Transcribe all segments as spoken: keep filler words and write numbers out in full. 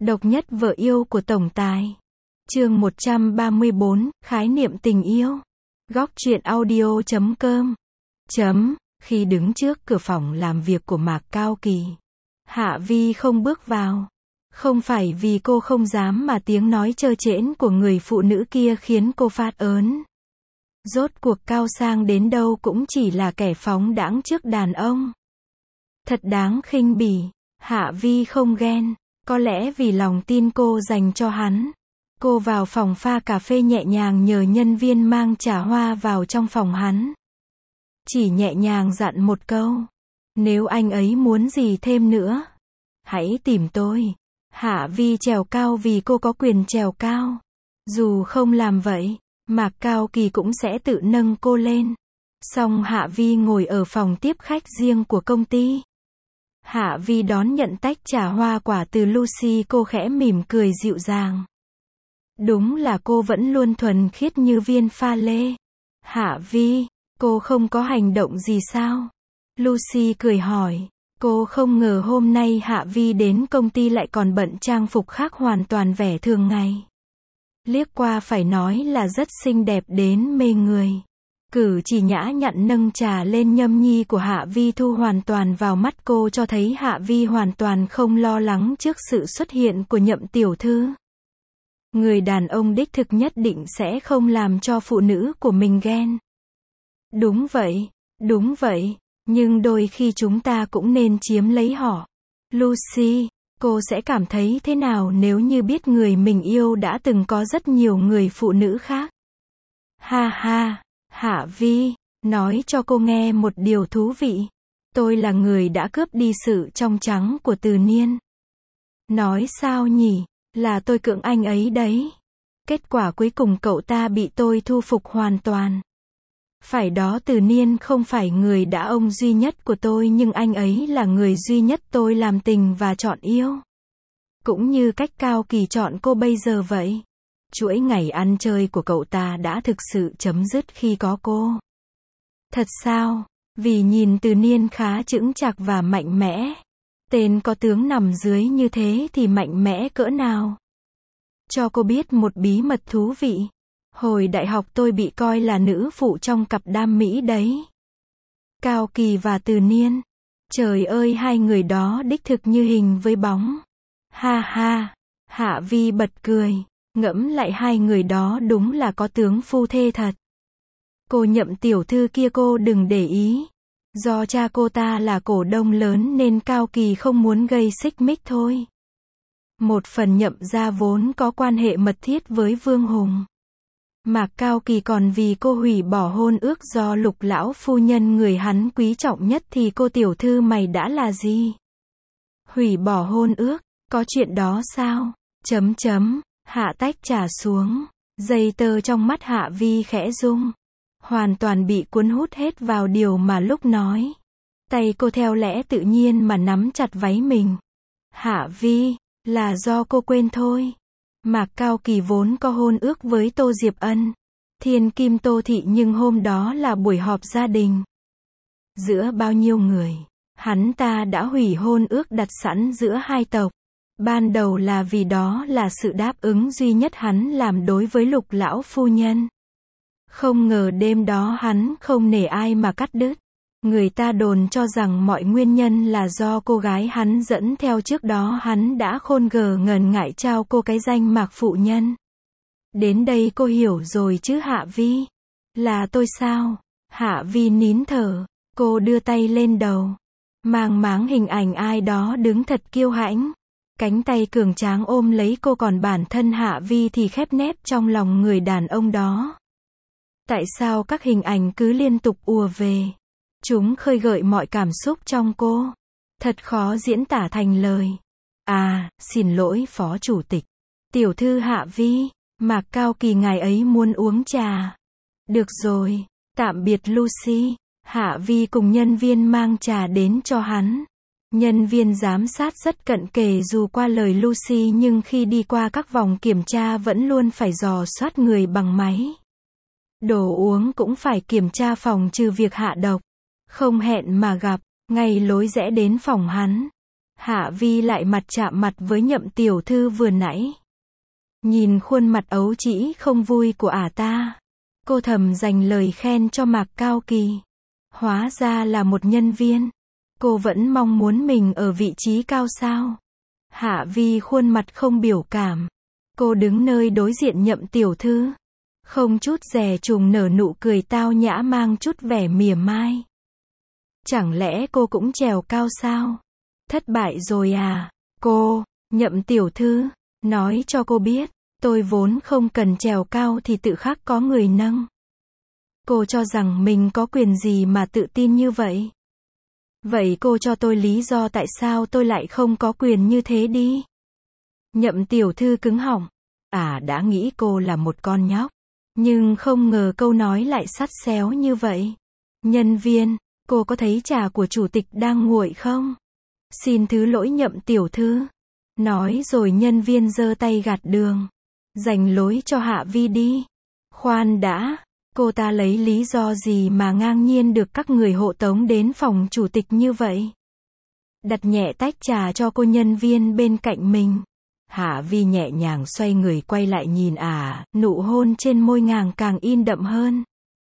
Độc nhất vợ yêu của tổng tài. Chương một trăm ba mươi bốn, khái niệm tình yêu. Góc truyện audio chấm com. Chấm, khi đứng trước cửa phòng làm việc của Mạc Cao Kỳ, Hạ Vi không bước vào. Không phải vì cô không dám mà tiếng nói trơ trẽn của người phụ nữ kia khiến cô phát ớn. Rốt cuộc cao sang đến đâu cũng chỉ là kẻ phóng đãng trước đàn ông. Thật đáng khinh bỉ. Hạ Vi không ghen. Có lẽ vì lòng tin cô dành cho hắn. Cô vào phòng pha cà phê nhẹ nhàng nhờ nhân viên mang trà hoa vào trong phòng hắn. Chỉ nhẹ nhàng dặn một câu. Nếu anh ấy muốn gì thêm nữa, hãy tìm tôi. Hạ Vi trèo cao vì cô có quyền trèo cao. Dù không làm vậy, Mạc Cao Kỳ cũng sẽ tự nâng cô lên. Xong Hạ Vi ngồi ở phòng tiếp khách riêng của công ty. Hạ Vi đón nhận tách trà hoa quả từ Lucy, cô khẽ mỉm cười dịu dàng. Đúng là cô vẫn luôn thuần khiết như viên pha lê. Hạ Vi, cô không có hành động gì sao? Lucy cười hỏi. Cô không ngờ hôm nay Hạ Vi đến công ty lại còn bận trang phục khác hoàn toàn vẻ thường ngày. Liếc qua phải nói là rất xinh đẹp đến mê người. Cử chỉ nhã nhặn nâng trà lên nhâm nhi của Hạ Vi thu hoàn toàn vào mắt cô, cho thấy Hạ Vi hoàn toàn không lo lắng trước sự xuất hiện của Nhậm tiểu thư. Người đàn ông đích thực nhất định sẽ không làm cho phụ nữ của mình ghen. Đúng vậy, đúng vậy, nhưng đôi khi chúng ta cũng nên chiếm lấy họ. Lucy, cô sẽ cảm thấy thế nào nếu như biết người mình yêu đã từng có rất nhiều người phụ nữ khác? Ha ha. Hạ Vi, nói cho cô nghe một điều thú vị. Tôi là người đã cướp đi sự trong trắng của Từ Niên. Nói sao nhỉ? Là tôi cưỡng anh ấy đấy. Kết quả cuối cùng cậu ta bị tôi thu phục hoàn toàn. Phải đó, Từ Niên không phải người đã ông duy nhất của tôi, nhưng anh ấy là người duy nhất tôi làm tình và chọn yêu. Cũng như cách Cao Kỳ chọn cô bây giờ vậy. Chuỗi ngày ăn chơi của cậu ta đã thực sự chấm dứt khi có cô. Thật sao? Vì nhìn Từ Niên khá chững chạc và mạnh mẽ. Tên có tướng nằm dưới như thế thì mạnh mẽ cỡ nào? Cho cô biết một bí mật thú vị. Hồi đại học tôi bị coi là nữ phụ trong cặp đam mỹ đấy. Cao Kỳ và Từ Niên. Trời ơi, hai người đó đích thực như hình với bóng. Ha ha. Hạ Vi bật cười. Ngẫm lại hai người đó đúng là có tướng phu thê thật. Cô Nhậm tiểu thư kia cô đừng để ý. Do cha cô ta là cổ đông lớn nên Cao Kỳ không muốn gây xích mích thôi. Một phần Nhậm gia vốn có quan hệ mật thiết với Vương Hùng. Mạc Cao Kỳ còn vì cô hủy bỏ hôn ước do Lục lão phu nhân người hắn quý trọng nhất thì cô tiểu thư mày đã là gì? Hủy bỏ hôn ước, có chuyện đó sao? Chấm chấm. Hạ tách trà xuống. Dây tơ trong mắt Hạ Vi khẽ rung. Hoàn toàn bị cuốn hút hết vào điều mà lúc nói. Tay cô theo lẽ tự nhiên mà nắm chặt váy mình. Hạ Vi, là do cô quên thôi. Mạc Cao Kỳ vốn có hôn ước với Tô Diệp Ân, thiên kim Tô thị, nhưng hôm đó là buổi họp gia đình. Giữa bao nhiêu người, hắn ta đã hủy hôn ước đặt sẵn giữa hai tộc. Ban đầu là vì đó là sự đáp ứng duy nhất hắn làm đối với Lục lão phu nhân. Không ngờ đêm đó hắn không nể ai mà cắt đứt. Người ta đồn cho rằng mọi nguyên nhân là do cô gái hắn dẫn theo trước đó hắn đã khôn gờ ngần ngại trao cô cái danh Mạc phụ nhân. Đến đây cô hiểu rồi chứ Hạ Vi? Là tôi sao? Hạ Vi nín thở. Cô đưa tay lên đầu. Mang máng hình ảnh ai đó đứng thật kiêu hãnh. Cánh tay cường tráng ôm lấy cô, còn bản thân Hạ Vi thì khép nép trong lòng người đàn ông đó. Tại sao các hình ảnh cứ liên tục ùa về? Chúng khơi gợi mọi cảm xúc trong cô. Thật khó diễn tả thành lời. À, xin lỗi phó chủ tịch. Tiểu thư Hạ Vi, Mạc Cao Kỳ ngài ấy muốn uống trà. Được rồi, tạm biệt Lucy. Hạ Vi cùng nhân viên mang trà đến cho hắn. Nhân viên giám sát rất cận kề dù qua lời Lucy, nhưng khi đi qua các vòng kiểm tra vẫn luôn phải dò soát người bằng máy. Đồ uống cũng phải kiểm tra phòng trừ việc hạ độc. Không hẹn mà gặp, ngay lối rẽ đến phòng hắn. Hạ Vi lại mặt chạm mặt với Nhậm tiểu thư vừa nãy. Nhìn khuôn mặt ấu trĩ không vui của ả ta, cô thầm dành lời khen cho Mạc Cao Kỳ. Hóa ra là một nhân viên. Cô vẫn mong muốn mình ở vị trí cao sao. Hạ Vi khuôn mặt không biểu cảm. Cô đứng nơi đối diện Nhậm tiểu thư. Không chút dè chừng nở nụ cười tao nhã mang chút vẻ mỉa mai. Chẳng lẽ cô cũng trèo cao sao? Thất bại rồi à? Cô, Nhậm tiểu thư, nói cho cô biết, tôi vốn không cần trèo cao thì tự khắc có người nâng. Cô cho rằng mình có quyền gì mà tự tin như vậy? Vậy cô cho tôi lý do tại sao tôi lại không có quyền như thế đi. Nhậm tiểu thư cứng họng. À đã nghĩ cô là một con nhóc. Nhưng không ngờ câu nói lại sắt xéo như vậy. Nhân viên, cô có thấy trà của chủ tịch đang nguội không? Xin thứ lỗi Nhậm tiểu thư. Nói rồi nhân viên giơ tay gạt đường. Dành lối cho Hạ Vi đi. Khoan đã. Cô ta lấy lý do gì mà ngang nhiên được các người hộ tống đến phòng chủ tịch như vậy? Đặt nhẹ tách trà cho cô nhân viên bên cạnh mình. Hạ Vi nhẹ nhàng xoay người quay lại nhìn ả, nụ hôn trên môi nàng càng in đậm hơn.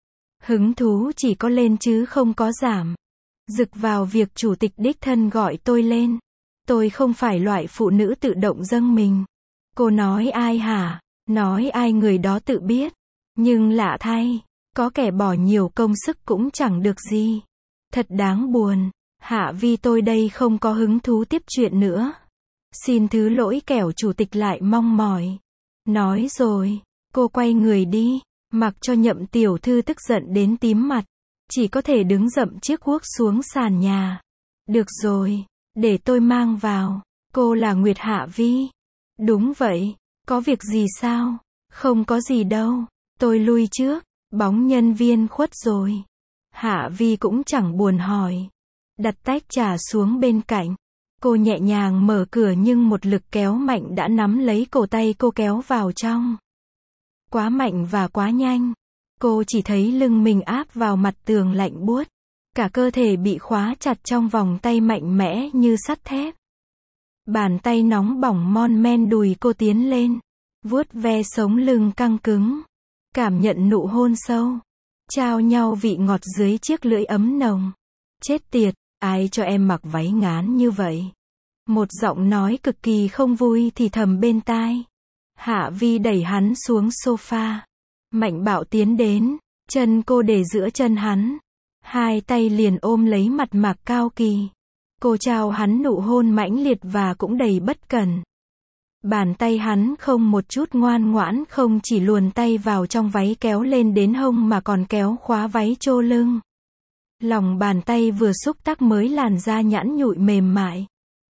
Hứng thú chỉ có lên chứ không có giảm. Rực vào việc chủ tịch đích thân gọi tôi lên. Tôi không phải loại phụ nữ tự động dâng mình. Cô nói ai hả? Nói ai người đó tự biết. Nhưng lạ thay, có kẻ bỏ nhiều công sức cũng chẳng được gì. Thật đáng buồn. Hạ Vi tôi đây không có hứng thú tiếp chuyện nữa. Xin thứ lỗi kẻo chủ tịch lại mong mỏi. Nói rồi, cô quay người đi, mặc cho Nhậm tiểu thư tức giận đến tím mặt. Chỉ có thể đứng dậm chiếc guốc xuống sàn nhà. Được rồi, để tôi mang vào. Cô là Nguyệt Hạ Vi. Đúng vậy, có việc gì sao? Không có gì đâu. Tôi lui trước, bóng nhân viên khuất rồi. Hạ Vi cũng chẳng buồn hỏi. Đặt tách trà xuống bên cạnh. Cô nhẹ nhàng mở cửa nhưng một lực kéo mạnh đã nắm lấy cổ tay cô kéo vào trong. Quá mạnh và quá nhanh. Cô chỉ thấy lưng mình áp vào mặt tường lạnh buốt. Cả cơ thể bị khóa chặt trong vòng tay mạnh mẽ như sắt thép. Bàn tay nóng bỏng mon men đùi cô tiến lên. Vuốt ve sống lưng căng cứng. Cảm nhận nụ hôn sâu. Trao nhau vị ngọt dưới chiếc lưỡi ấm nồng. Chết tiệt, ai cho em mặc váy ngán như vậy? Một giọng nói cực kỳ không vui thì thầm bên tai. Hạ Vi đẩy hắn xuống sofa. Mạnh bạo tiến đến, chân cô để giữa chân hắn. Hai tay liền ôm lấy mặt Mạc Cao Kỳ. Cô trao hắn nụ hôn mãnh liệt và cũng đầy bất cẩn. Bàn tay hắn không một chút ngoan ngoãn, không chỉ luồn tay vào trong váy kéo lên đến hông mà còn kéo khóa váy trô lưng. Lòng bàn tay vừa xúc tác mới làn da nhẵn nhụi mềm mại.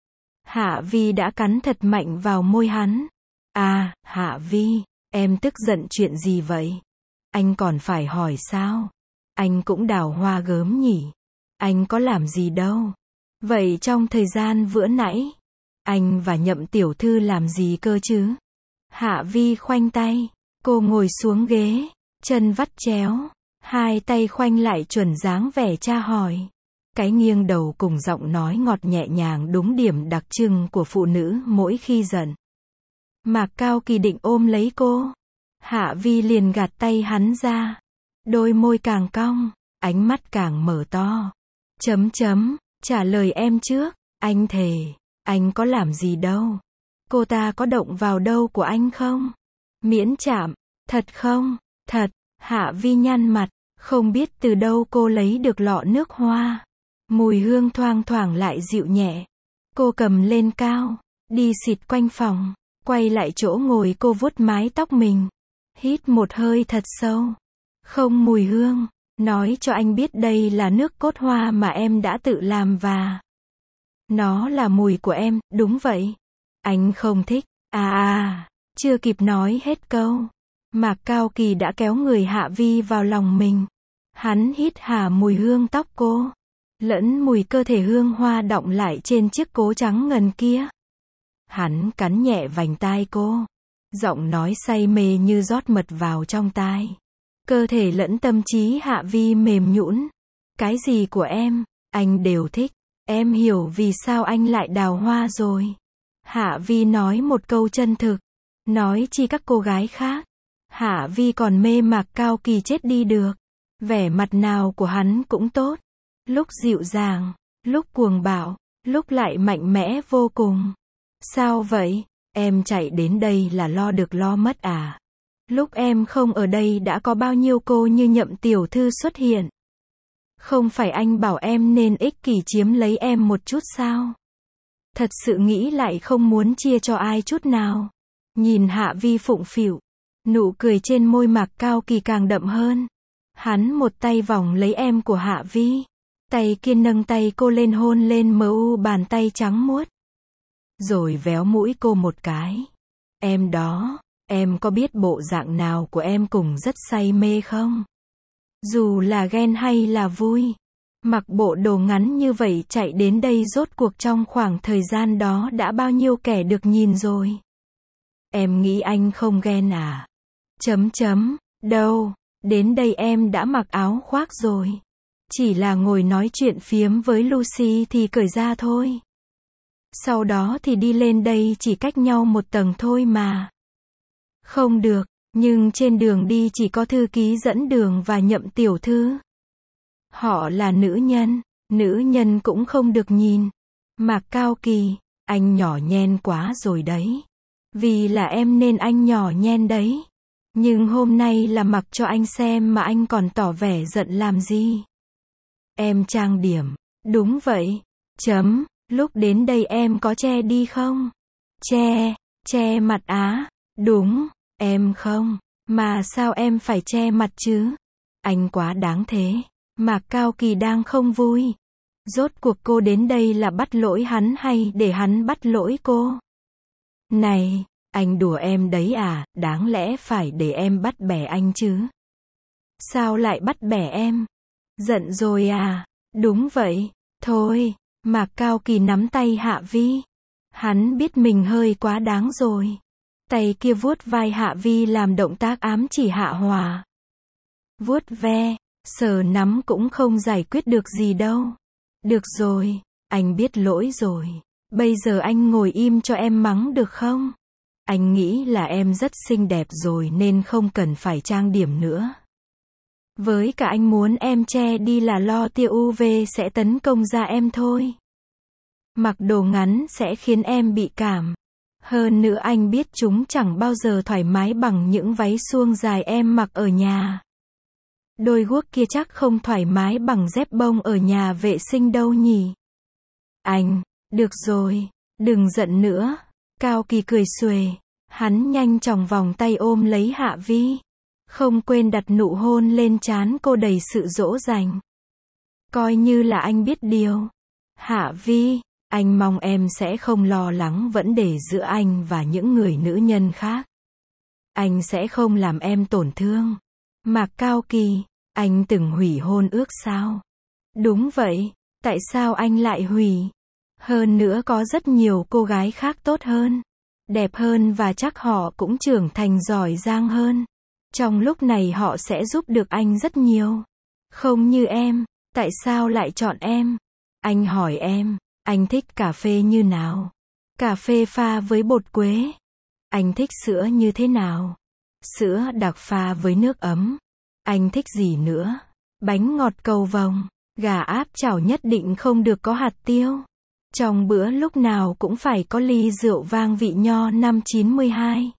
Hạ Vi đã cắn thật mạnh vào môi hắn. À, Hạ Vi, em tức giận chuyện gì vậy? Anh còn phải hỏi sao? Anh cũng đào hoa gớm nhỉ? Anh có làm gì đâu? Vậy trong thời gian vừa nãy, anh và Nhậm tiểu thư làm gì cơ chứ? Hạ Vi khoanh tay, cô ngồi xuống ghế, chân vắt chéo, hai tay khoanh lại chuẩn dáng vẻ tra hỏi. Cái nghiêng đầu cùng giọng nói ngọt nhẹ nhàng đúng điểm đặc trưng của phụ nữ mỗi khi giận. Mạc Cao Kỳ định ôm lấy cô. Hạ Vi liền gạt tay hắn ra. Đôi môi càng cong, ánh mắt càng mở to. Chấm chấm, trả lời em trước, anh thề, anh có làm gì đâu. Cô ta có động vào đâu của anh không? Miễn chạm, thật không? Thật, Hạ Vi nhăn mặt, không biết từ đâu cô lấy được lọ nước hoa. Mùi hương thoang thoảng lại dịu nhẹ. Cô cầm lên cao, đi xịt quanh phòng, quay lại chỗ ngồi cô vuốt mái tóc mình. Hít một hơi thật sâu. Không mùi hương, nói cho anh biết đây là nước cốt hoa mà em đã tự làm và nó là mùi của em, đúng vậy. Anh không thích. À à, chưa kịp nói hết câu. Mạc Cao Kỳ đã kéo người Hạ Vi vào lòng mình. Hắn hít hà mùi hương tóc cô, lẫn mùi cơ thể hương hoa đọng lại trên chiếc cố trắng ngần kia. Hắn cắn nhẹ vành tai cô. Giọng nói say mê như rót mật vào trong tai. Cơ thể lẫn tâm trí Hạ Vi mềm nhũn. Cái gì của em, anh đều thích. Em hiểu vì sao anh lại đào hoa rồi. Hạ Vi nói một câu chân thực. Nói chi các cô gái khác. Hạ Vi còn mê Mạc Cao Kỳ chết đi được. Vẻ mặt nào của hắn cũng tốt. Lúc dịu dàng, lúc cuồng bạo, lúc lại mạnh mẽ vô cùng. Sao vậy? Em chạy đến đây là lo được lo mất à? Lúc em không ở đây đã có bao nhiêu cô như Nhậm tiểu thư xuất hiện. Không phải anh bảo em nên ích kỷ chiếm lấy em một chút sao? Thật sự nghĩ lại không muốn chia cho ai chút nào. Nhìn Hạ Vi phụng phịu, nụ cười trên môi Mạc Cao Kỳ càng đậm hơn. Hắn một tay vòng lấy em của Hạ Vi, tay kia nâng tay cô lên hôn lên mờ u bàn tay trắng muốt. Rồi véo mũi cô một cái. Em đó, em có biết bộ dạng nào của em cùng rất say mê không? Dù là ghen hay là vui, mặc bộ đồ ngắn như vậy chạy đến đây rốt cuộc trong khoảng thời gian đó đã bao nhiêu kẻ được nhìn rồi. Em nghĩ anh không ghen à? Chấm chấm, đâu, đến đây em đã mặc áo khoác rồi. Chỉ là ngồi nói chuyện phiếm với Lucy thì cởi ra thôi. Sau đó thì đi lên đây chỉ cách nhau một tầng thôi mà. Không được, nhưng trên đường đi chỉ có thư ký dẫn đường và Nhậm tiểu thư. Họ là nữ nhân, nữ nhân cũng không được nhìn. Mạc Cao Kỳ, anh nhỏ nhen quá rồi đấy. Vì là em nên anh nhỏ nhen đấy. Nhưng hôm nay là mặc cho anh xem mà anh còn tỏ vẻ giận làm gì? Em trang điểm. Đúng vậy. Chấm, lúc đến đây em có che đi không? Che, che mặt á? Đúng, em không. Mà sao em phải che mặt chứ? Anh quá đáng thế. Mạc Cao Kỳ đang không vui. Rốt cuộc cô đến đây là bắt lỗi hắn hay để hắn bắt lỗi cô? Này, anh đùa em đấy à, đáng lẽ phải để em bắt bẻ anh chứ. Sao lại bắt bẻ em? Giận rồi à? Đúng vậy. Thôi, Mạc Cao Kỳ nắm tay Hạ Vi. Hắn biết mình hơi quá đáng rồi. Tay kia vuốt vai Hạ Vi làm động tác ám chỉ Hạ Hòa. Vuốt ve, sờ nắm cũng không giải quyết được gì đâu. Được rồi, anh biết lỗi rồi. Bây giờ anh ngồi im cho em mắng được không? Anh nghĩ là em rất xinh đẹp rồi nên không cần phải trang điểm nữa. Với cả anh muốn em che đi là lo tia u vê sẽ tấn công da em thôi. Mặc đồ ngắn sẽ khiến em bị cảm. Hơn nữa anh biết chúng chẳng bao giờ thoải mái bằng những váy suông dài em mặc ở nhà. Đôi guốc kia chắc không thoải mái bằng dép bông ở nhà vệ sinh đâu nhỉ. Anh, được rồi, đừng giận nữa. Cao Kỳ cười xuề. Hắn nhanh chóng vòng tay ôm lấy Hạ Vi. Không quên đặt nụ hôn lên trán cô đầy sự dỗ dành. Coi như là anh biết điều. Hạ Vi, anh mong em sẽ không lo lắng vấn đề giữa anh và những người nữ nhân khác. Anh sẽ không làm em tổn thương. Mạc Cao Kỳ, anh từng hủy hôn ước sao? Đúng vậy, tại sao anh lại hủy? Hơn nữa có rất nhiều cô gái khác tốt hơn, đẹp hơn và chắc họ cũng trưởng thành giỏi giang hơn. Trong lúc này họ sẽ giúp được anh rất nhiều. Không như em, tại sao lại chọn em? Anh hỏi em, anh thích cà phê như nào? Cà phê pha với bột quế. Anh thích sữa như thế nào? Sữa đặc pha với nước ấm. Anh thích gì nữa? Bánh ngọt cầu vồng, gà áp chảo nhất định không được có hạt tiêu. Trong bữa lúc nào cũng phải có ly rượu vang vị nho năm chín mươi hai.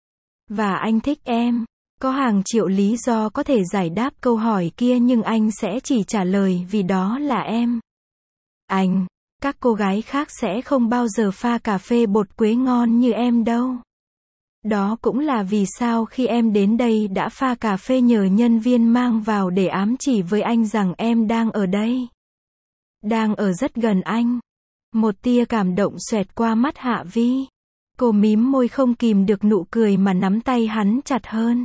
Và anh thích em. Có hàng triệu lý do có thể giải đáp câu hỏi kia nhưng anh sẽ chỉ trả lời vì đó là em. Anh, các cô gái khác sẽ không bao giờ pha cà phê bột quế ngon như em đâu. Đó cũng là vì sao khi em đến đây đã pha cà phê nhờ nhân viên mang vào để ám chỉ với anh rằng em đang ở đây. Đang ở rất gần anh. Một tia cảm động xoẹt qua mắt Hạ Vi. Cô mím môi không kìm được nụ cười mà nắm tay hắn chặt hơn.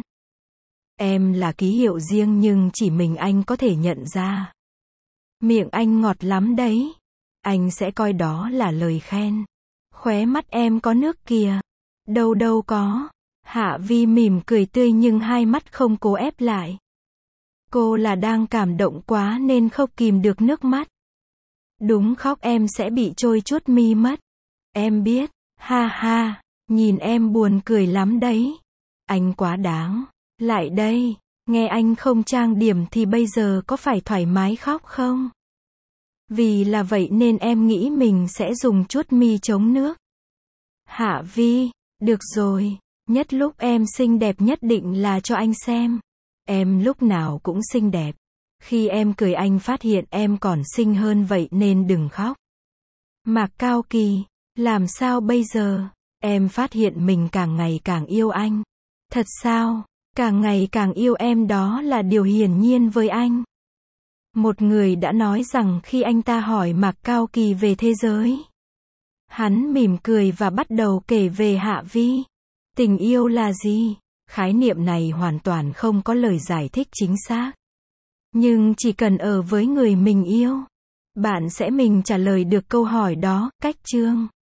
Em là ký hiệu riêng nhưng chỉ mình anh có thể nhận ra. Miệng anh ngọt lắm đấy. Anh sẽ coi đó là lời khen. Khóe mắt em có nước kìa. Đâu đâu có. Hạ Vi mỉm cười tươi nhưng hai mắt không cố ép lại. Cô là đang cảm động quá nên không kìm được nước mắt. Đúng khóc em sẽ bị trôi chuốt mi mất. Em biết, ha ha, nhìn em buồn cười lắm đấy. Anh quá đáng. Lại đây, nghe anh không trang điểm thì bây giờ có phải thoải mái khóc không? Vì là vậy nên em nghĩ mình sẽ dùng chuốt mi chống nước. Hạ Vi, được rồi, nhất lúc em xinh đẹp nhất định là cho anh xem. Em lúc nào cũng xinh đẹp. Khi em cười anh phát hiện em còn xinh hơn vậy nên đừng khóc. Mạc Cao Kỳ, làm sao bây giờ? Em phát hiện mình càng ngày càng yêu anh. Thật sao? Càng ngày càng yêu em đó là điều hiển nhiên với anh. Một người đã nói rằng khi anh ta hỏi Mạc Cao Kỳ về thế giới, hắn mỉm cười và bắt đầu kể về Hạ Vi. Tình yêu là gì? Khái niệm này hoàn toàn không có lời giải thích chính xác. Nhưng chỉ cần ở với người mình yêu, bạn sẽ mình trả lời được câu hỏi đó. Cách chương